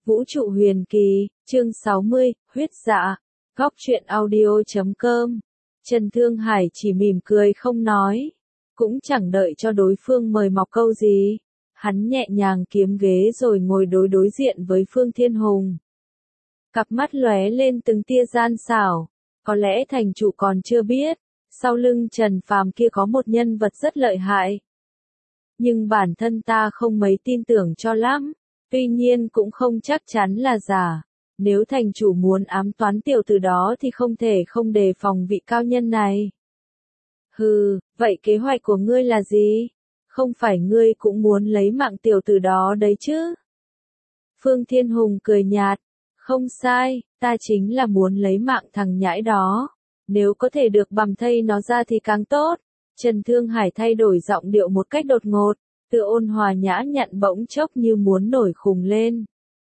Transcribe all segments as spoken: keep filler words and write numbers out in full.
Vũ trụ huyền kỳ, chương sáu mươi, huyết dạ. Góc truyện audio chấm com. Trần Thương Hải chỉ mỉm cười không nói, cũng chẳng đợi cho đối phương mời mọc câu gì. Hắn nhẹ nhàng kiếm ghế rồi ngồi đối đối diện với Phương Thiên Hùng. Cặp mắt lóe lên từng tia gian xảo, có lẽ thành chủ còn chưa biết, sau lưng Trần Phàm kia có một nhân vật rất lợi hại. Nhưng bản thân ta không mấy tin tưởng cho lắm, tuy nhiên cũng không chắc chắn là giả. Nếu thành chủ muốn ám toán tiểu tử đó thì không thể không đề phòng vị cao nhân này. Hừ, vậy kế hoạch của ngươi là gì? Không phải ngươi cũng muốn lấy mạng tiểu tử đó đấy chứ? Phương Thiên Hùng cười nhạt, không sai, ta chính là muốn lấy mạng thằng nhãi đó. Nếu có thể được bầm thây nó ra thì càng tốt. Trần Thương Hải thay đổi giọng điệu một cách đột ngột, từ ôn hòa nhã nhặn bỗng chốc như muốn nổi khùng lên.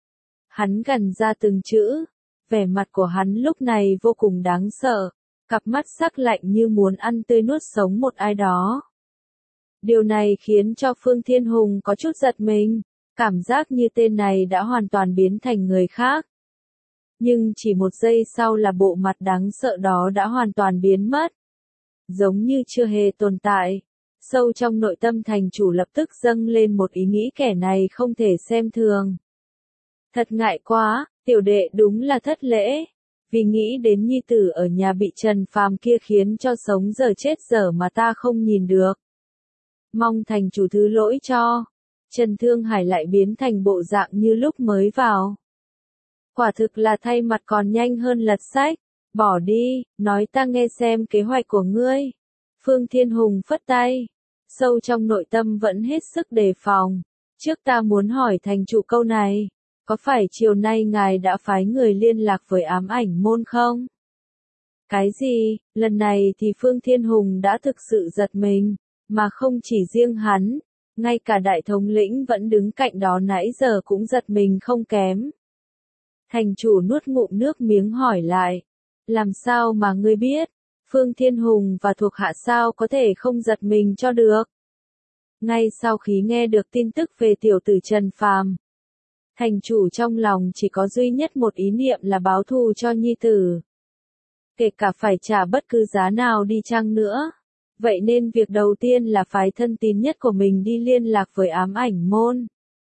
Hắn gằn ra từng chữ, vẻ mặt của hắn lúc này vô cùng đáng sợ, cặp mắt sắc lạnh như muốn ăn tươi nuốt sống một ai đó. Điều này khiến cho Phương Thiên Hùng có chút giật mình, cảm giác như tên này đã hoàn toàn biến thành người khác. Nhưng chỉ một giây sau là bộ mặt đáng sợ đó đã hoàn toàn biến mất. Giống như chưa hề tồn tại. Sâu trong nội tâm thành chủ lập tức dâng lên một ý nghĩ kẻ này không thể xem thường. Thật ngại quá, tiểu đệ đúng là thất lễ. Vì nghĩ đến nhi tử ở nhà bị Trần Phàm kia khiến cho sống giờ chết dở mà ta không nhìn được. Mong thành chủ thứ lỗi cho. Trần Thương Hải lại biến thành bộ dạng như lúc mới vào. Quả thực là thay mặt còn nhanh hơn lật sách. Bỏ đi, nói ta nghe xem kế hoạch của ngươi. Phương Thiên Hùng phất tay. Sâu trong nội tâm vẫn hết sức đề phòng. Trước ta muốn hỏi thành chủ câu này. Có phải chiều nay ngài đã phái người liên lạc với ám ảnh môn không? Cái gì? Lần này thì Phương Thiên Hùng đã thực sự giật mình. Mà không chỉ riêng hắn. Ngay cả đại thống lĩnh vẫn đứng cạnh đó nãy giờ cũng giật mình không kém. Thành chủ nuốt ngụm nước miếng hỏi lại. Làm sao mà ngươi biết? Phương Thiên Hùng và thuộc hạ sao có thể không giật mình cho được? Ngay sau khi nghe được tin tức về tiểu tử Trần Phàm, thành chủ trong lòng chỉ có duy nhất một ý niệm là báo thù cho nhi tử. Kể cả phải trả bất cứ giá nào đi chăng nữa. Vậy nên việc đầu tiên là phái thân tín nhất của mình đi liên lạc với ám ảnh môn.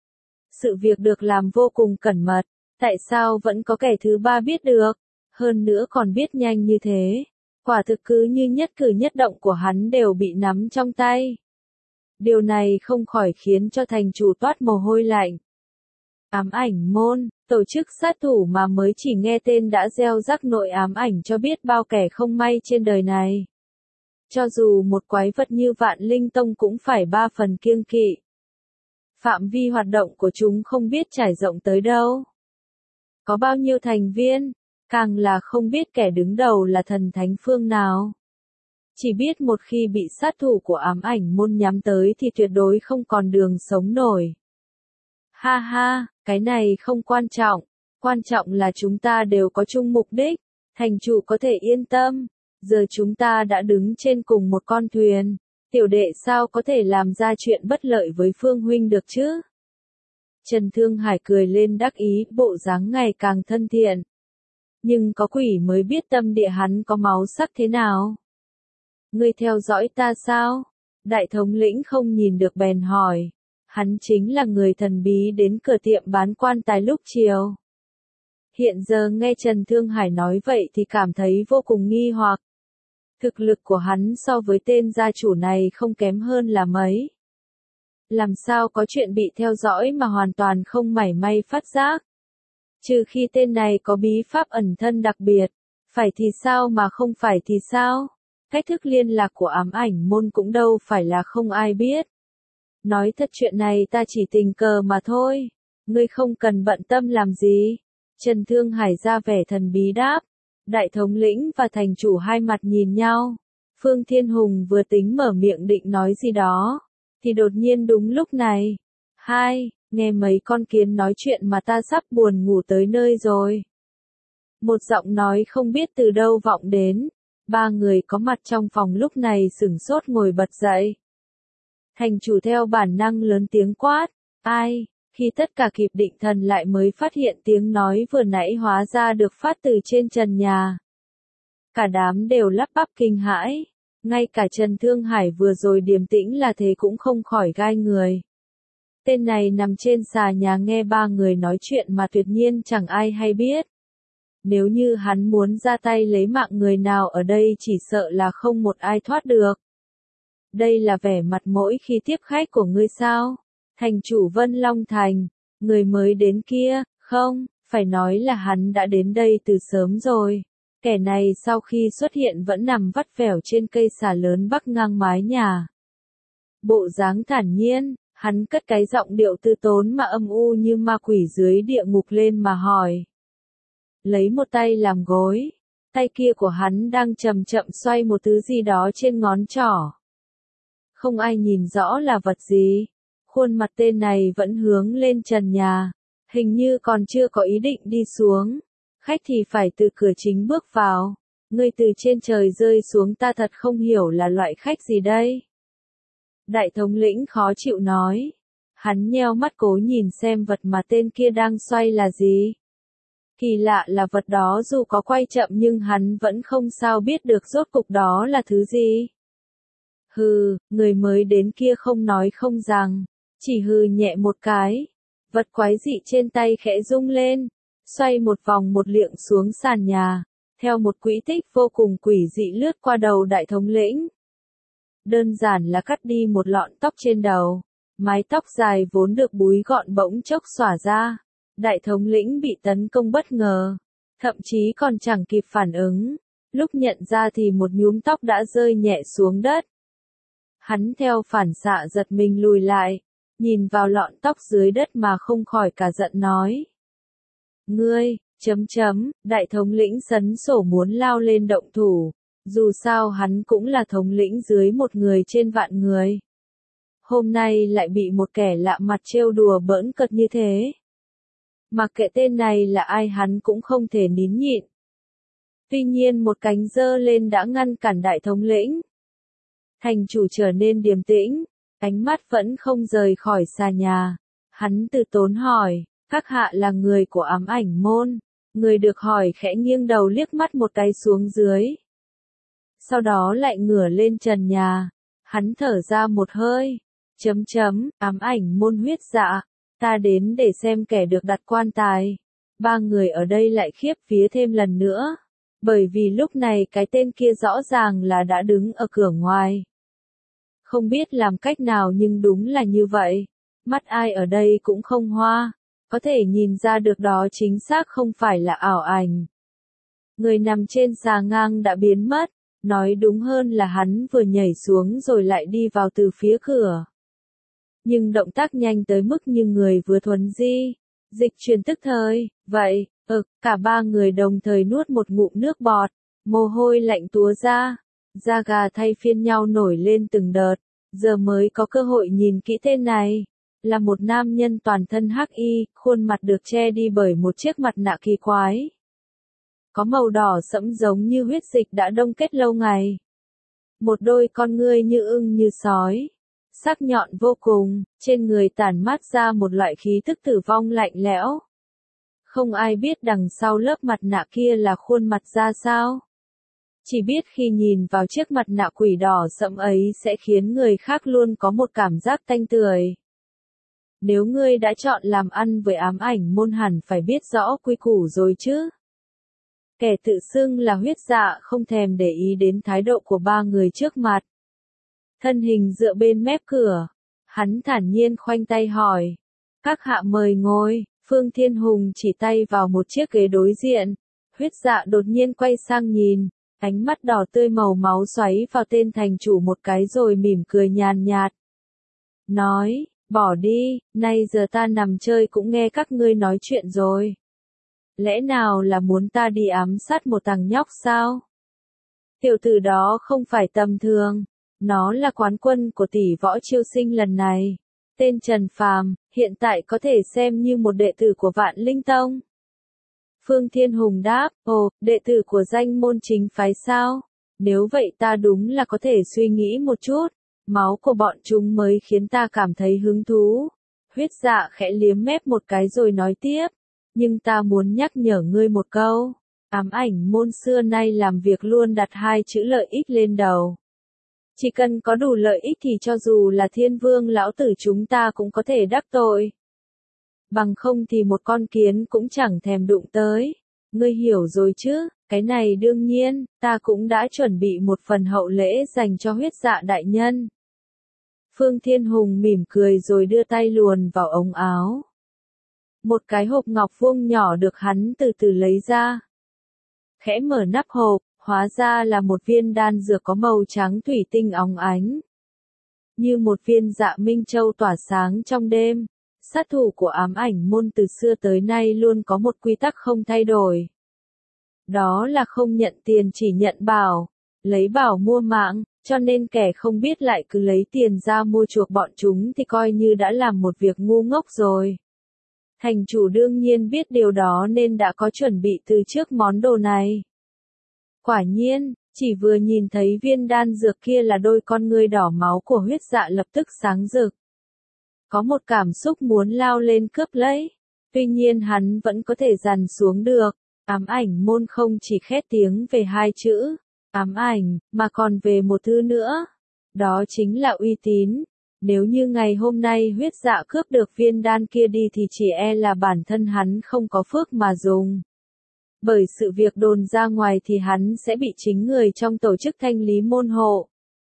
Sự việc được làm vô cùng cẩn mật, tại sao vẫn có kẻ thứ ba biết được? Hơn nữa còn biết nhanh như thế. Quả thực cứ như nhất cử nhất động của hắn đều bị nắm trong tay. Điều này không khỏi khiến cho thành chủ toát mồ hôi lạnh. Ám ảnh môn, tổ chức sát thủ mà mới chỉ nghe tên đã gieo rắc nội ám ảnh cho biết bao kẻ không may trên đời này. Cho dù một quái vật như Vạn Linh Tông cũng phải ba phần kiêng kỵ. Phạm vi hoạt động của chúng không biết trải rộng tới đâu. Có bao nhiêu thành viên, càng là không biết kẻ đứng đầu là thần thánh phương nào. Chỉ biết một khi bị sát thủ của ám ảnh môn nhắm tới thì tuyệt đối không còn đường sống nổi. Ha ha, cái này không quan trọng, quan trọng là chúng ta đều có chung mục đích, thành chủ có thể yên tâm, giờ chúng ta đã đứng trên cùng một con thuyền, tiểu đệ sao có thể làm ra chuyện bất lợi với Phương huynh được chứ? Trần Thương Hải cười lên đắc ý, bộ dáng ngày càng thân thiện. Nhưng có quỷ mới biết tâm địa hắn có máu sắc thế nào. Ngươi theo dõi ta sao? Đại thống lĩnh không nhìn được bèn hỏi. Hắn chính là người thần bí đến cửa tiệm bán quan tài lúc chiều. Hiện giờ nghe Trần Thương Hải nói vậy thì cảm thấy vô cùng nghi hoặc. Thực lực của hắn so với tên gia chủ này không kém hơn là mấy. Làm sao có chuyện bị theo dõi mà hoàn toàn không mảy may phát giác. Trừ khi tên này có bí pháp ẩn thân đặc biệt. Phải thì sao mà không phải thì sao? Cách thức liên lạc của ám ảnh môn cũng đâu phải là không ai biết. Nói thật chuyện này ta chỉ tình cờ mà thôi. Ngươi không cần bận tâm làm gì. Trần Thương Hải ra vẻ thần bí đáp. Đại thống lĩnh và thành chủ hai mặt nhìn nhau. Phương Thiên Hùng vừa tính mở miệng định nói gì đó. Thì đột nhiên đúng lúc này. Hai, nghe mấy con kiến nói chuyện mà ta sắp buồn ngủ tới nơi rồi. Một giọng nói không biết từ đâu vọng đến. Ba người có mặt trong phòng lúc này sửng sốt ngồi bật dậy. Thành chủ theo bản năng lớn tiếng quát. Ai? Khi tất cả kịp định thần lại mới phát hiện tiếng nói vừa nãy hóa ra được phát từ trên trần nhà. Cả đám đều lắp bắp kinh hãi, ngay cả Trần Thương Hải vừa rồi điềm tĩnh là thế cũng không khỏi gai người. Tên này nằm trên xà nhà nghe ba người nói chuyện mà tuyệt nhiên chẳng ai hay biết. Nếu như hắn muốn ra tay lấy mạng người nào ở đây chỉ sợ là không một ai thoát được. Đây là vẻ mặt mỗi khi tiếp khách của ngươi sao? Thành chủ Vân Long Thành, người mới đến kia, không, phải nói là hắn đã đến đây từ sớm rồi. Kẻ này sau khi xuất hiện vẫn nằm vắt vẻo trên cây xà lớn bắc ngang mái nhà. Bộ dáng thản nhiên, hắn cất cái giọng điệu tư tốn mà âm u như ma quỷ dưới địa ngục lên mà hỏi. Lấy một tay làm gối, tay kia của hắn đang chậm chậm xoay một thứ gì đó trên ngón trỏ. Không ai nhìn rõ là vật gì, khuôn mặt tên này vẫn hướng lên trần nhà, hình như còn chưa có ý định đi xuống. Khách thì phải từ cửa chính bước vào, ngươi từ trên trời rơi xuống ta thật không hiểu là loại khách gì đây. Đại thống lĩnh khó chịu nói, hắn nheo mắt cố nhìn xem vật mà tên kia đang xoay là gì. Kỳ lạ là vật đó dù có quay chậm nhưng hắn vẫn không sao biết được rốt cục đó là thứ gì. Hừ, người mới đến kia không nói không rằng, chỉ hừ nhẹ một cái, vật quái dị trên tay khẽ rung lên, xoay một vòng một liệng xuống sàn nhà, theo một quỹ tích vô cùng quỷ dị lướt qua đầu đại thống lĩnh. Đơn giản là cắt đi một lọn tóc trên đầu, mái tóc dài vốn được búi gọn bỗng chốc xõa ra. Đại thống lĩnh bị tấn công bất ngờ, thậm chí còn chẳng kịp phản ứng, lúc nhận ra thì một nhúm tóc đã rơi nhẹ xuống đất. Hắn theo phản xạ giật mình lùi lại, nhìn vào lọn tóc dưới đất mà không khỏi cả giận nói. Ngươi, chấm chấm, đại thống lĩnh sấn sổ muốn lao lên động thủ, dù sao hắn cũng là thống lĩnh dưới một người trên vạn người. Hôm nay lại bị một kẻ lạ mặt trêu đùa bỡn cợt như thế. Mặc kệ tên này là ai hắn cũng không thể nín nhịn. Tuy nhiên một cánh giơ lên đã ngăn cản đại thống lĩnh. Thành chủ trở nên điềm tĩnh, ánh mắt vẫn không rời khỏi xà nhà. Hắn từ tốn hỏi, các hạ là người của ám ảnh môn. Người được hỏi khẽ nghiêng đầu liếc mắt một cái xuống dưới. Sau đó lại ngửa lên trần nhà. Hắn thở ra một hơi. Chấm chấm, ám ảnh môn huyết dạ. Ta đến để xem kẻ được đặt quan tài. Ba người ở đây lại khiếp vía thêm lần nữa. Bởi vì lúc này cái tên kia rõ ràng là đã đứng ở cửa ngoài. Không biết làm cách nào nhưng đúng là như vậy. Mắt ai ở đây cũng không hoa. Có thể nhìn ra được đó chính xác không phải là ảo ảnh. Người nằm trên xà ngang đã biến mất. Nói đúng hơn là hắn vừa nhảy xuống rồi lại đi vào từ phía cửa. Nhưng động tác nhanh tới mức như người vừa thuần di, dịch chuyển tức thời, vậy, ừ, cả ba người đồng thời nuốt một ngụm nước bọt, mồ hôi lạnh túa ra, da gà thay phiên nhau nổi lên từng đợt, giờ mới có cơ hội nhìn kỹ tên này, là một nam nhân toàn thân hắc y, khuôn mặt được che đi bởi một chiếc mặt nạ kỳ quái. Có màu đỏ sẫm giống như huyết dịch đã đông kết lâu ngày. Một đôi con ngươi như ưng như sói. Sắc nhọn vô cùng, trên người tản mát ra một loại khí tức tử vong lạnh lẽo. Không ai biết đằng sau lớp mặt nạ kia là khuôn mặt ra sao. Chỉ biết khi nhìn vào chiếc mặt nạ quỷ đỏ sẫm ấy sẽ khiến người khác luôn có một cảm giác tanh tưởi. Nếu ngươi đã chọn làm ăn với ám ảnh môn hẳn phải biết rõ quy củ rồi chứ. Kẻ tự xưng là huyết dạ không thèm để ý đến thái độ của ba người trước mặt. Thân hình dựa bên mép cửa, hắn thản nhiên khoanh tay hỏi. Các hạ mời ngồi, Phương Thiên Hùng chỉ tay vào một chiếc ghế đối diện. Huyết dạ đột nhiên quay sang nhìn, ánh mắt đỏ tươi màu máu xoáy vào tên thành chủ một cái rồi mỉm cười nhàn nhạt. Nói, bỏ đi, nay giờ ta nằm chơi cũng nghe các ngươi nói chuyện rồi. Lẽ nào là muốn ta đi ám sát một thằng nhóc sao? Tiểu tử đó không phải tầm thường. Nó là quán quân của tỷ võ chiêu sinh lần này. Tên Trần Phàm, hiện tại có thể xem như một đệ tử của Vạn Linh Tông. Phương Thiên Hùng đáp, ồ, đệ tử của danh môn chính phái sao? Nếu vậy ta đúng là có thể suy nghĩ một chút. Máu của bọn chúng mới khiến ta cảm thấy hứng thú. Huyết Dạ khẽ liếm mép một cái rồi nói tiếp, nhưng ta muốn nhắc nhở ngươi một câu, ám ảnh môn xưa nay làm việc luôn đặt hai chữ lợi ích lên đầu. Chỉ cần có đủ lợi ích thì cho dù là thiên vương lão tử chúng ta cũng có thể đắc tội. Bằng không thì một con kiến cũng chẳng thèm đụng tới. Ngươi hiểu rồi chứ, cái này đương nhiên, ta cũng đã chuẩn bị một phần hậu lễ dành cho Huyết Dạ đại nhân. Phương Thiên Hùng mỉm cười rồi đưa tay luồn vào ống áo. Một cái hộp ngọc vuông nhỏ được hắn từ từ lấy ra. Khẽ mở nắp hộp, hóa ra là một viên đan dược có màu trắng thủy tinh óng ánh. Như một viên Dạ Minh Châu tỏa sáng trong đêm. Sát thủ của ám ảnh môn từ xưa tới nay luôn có một quy tắc không thay đổi. Đó là không nhận tiền chỉ nhận bảo, lấy bảo mua mạng, cho nên kẻ không biết lại cứ lấy tiền ra mua chuộc bọn chúng thì coi như đã làm một việc ngu ngốc rồi. Thành chủ đương nhiên biết điều đó nên đã có chuẩn bị từ trước món đồ này. Quả nhiên, chỉ vừa nhìn thấy viên đan dược kia là đôi con ngươi đỏ máu của Huyết Dạ lập tức sáng rực. Có một cảm xúc muốn lao lên cướp lấy. Tuy nhiên hắn vẫn có thể dằn xuống được. Ám ảnh môn không chỉ khét tiếng về hai chữ, ám ảnh, mà còn về một thứ nữa. Đó chính là uy tín. Nếu như ngày hôm nay Huyết Dạ cướp được viên đan kia đi thì chỉ e là bản thân hắn không có phước mà dùng. Bởi sự việc đồn ra ngoài thì hắn sẽ bị chính người trong tổ chức thanh lý môn hộ.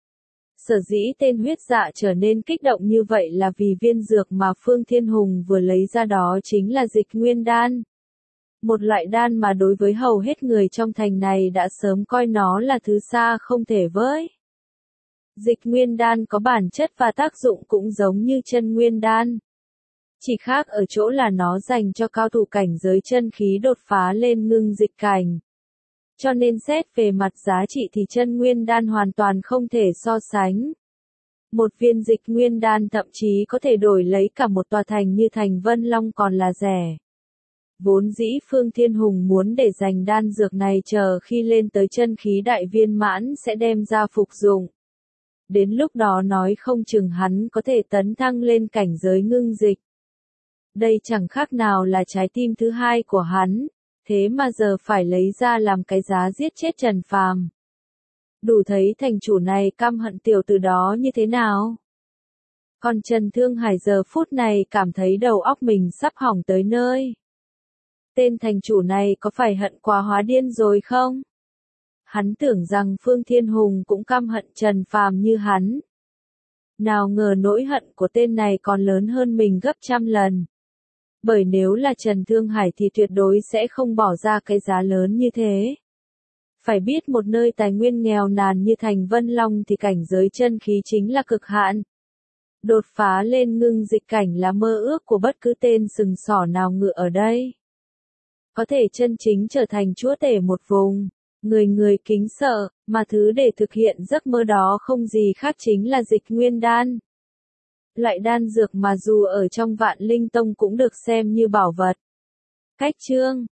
Sở dĩ tên Huyết Dạ trở nên kích động như vậy là vì viên dược mà Phương Thiên Hùng vừa lấy ra đó chính là dịch nguyên đan. Một loại đan mà đối với hầu hết người trong thành này đã sớm coi nó là thứ xa không thể với. Dịch nguyên đan có bản chất và tác dụng cũng giống như chân nguyên đan. Chỉ khác ở chỗ là nó dành cho cao thủ cảnh giới chân khí đột phá lên ngưng dịch cảnh. Cho nên xét về mặt giá trị thì chân nguyên đan hoàn toàn không thể so sánh. Một viên dịch nguyên đan thậm chí có thể đổi lấy cả một tòa thành như thành Vân Long còn là rẻ. Vốn dĩ Phương Thiên Hùng muốn để dành đan dược này chờ khi lên tới chân khí đại viên mãn sẽ đem ra phục dụng. Đến lúc đó nói không chừng hắn có thể tấn thăng lên cảnh giới ngưng dịch. Đây chẳng khác nào là trái tim thứ hai của hắn. Thế mà giờ phải lấy ra làm cái giá giết chết Trần Phàm. Đủ thấy thành chủ này căm hận tiểu tử đó như thế nào. Còn Trần Thương Hải giờ phút này cảm thấy đầu óc mình sắp hỏng tới nơi. Tên thành chủ này có phải hận quá hóa điên rồi không? Hắn tưởng rằng Phương Thiên Hùng cũng căm hận Trần Phàm như hắn. Nào ngờ nỗi hận của tên này còn lớn hơn mình gấp trăm lần. Bởi nếu là Trần Thương Hải thì tuyệt đối sẽ không bỏ ra cái giá lớn như thế. Phải biết một nơi tài nguyên nghèo nàn như thành Vân Long thì cảnh giới chân khí chính là cực hạn. Đột phá lên ngưng dịch cảnh là mơ ước của bất cứ tên sừng sỏ nào ngựa ở đây. Có thể chân chính trở thành chúa tể một vùng, người người kính sợ, mà thứ để thực hiện giấc mơ đó không gì khác chính là dịch nguyên đan. Loại đan dược mà dù ở trong Vạn Linh Tông cũng được xem như bảo vật. Cách chương